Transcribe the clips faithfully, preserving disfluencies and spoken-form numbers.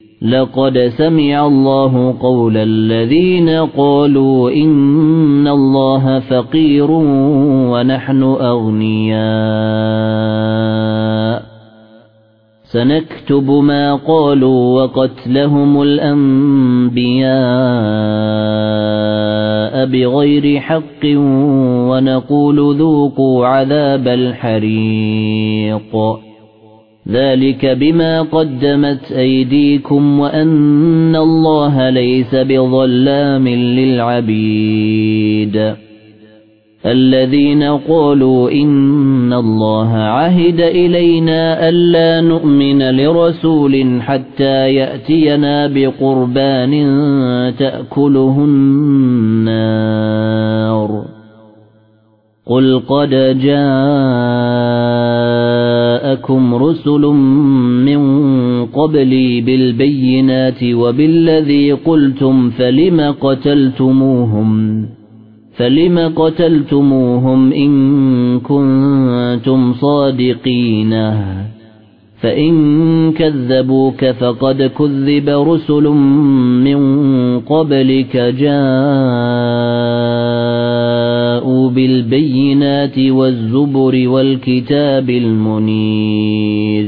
لقد سمع الله قول الذين قالوا إن الله فقير ونحن أغنياء سنكتب ما قالوا وقتلهم الأنبياء بغير حق ونقول ذوقوا عذاب الحريق ذلك بما قدمت أيديكم وأن الله ليس بظلام للعبيد الذين قالوا إن الله عهد إلينا ألا نؤمن لرسول حتى يأتينا بقربان تأكله النار قل قد جاءكم رسل من قبلي بالبينات وبالذي قلتم فلم قتلتموهم فلم قتلتموهم إن كنتم صادقين فإن كذبوك فقد كذب رسل من قبلك جاءوا بالبينات والزبر والكتاب المنير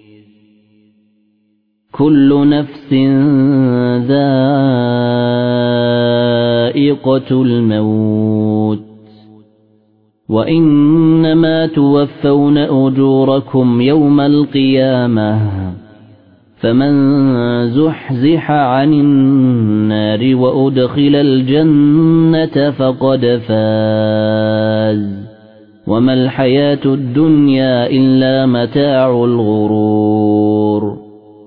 كل نفس ذائقة الموت وإنما توفون أجوركم يوم القيامة فمن زحزح عن النار وأدخل الجنة فقد فاز وما الحياة الدنيا إلا متاع الغرور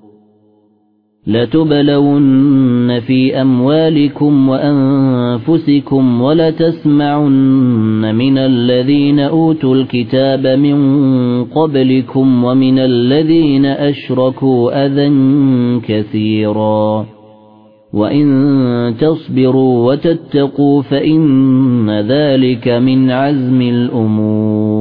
لتبلون في أموالكم وأنفسكم ولتسمعن من الذين أوتوا الكتاب من قبلكم ومن الذين أشركوا أذى كثيرا وإن تصبروا وتتقوا فإن ذلك من عزم الأمور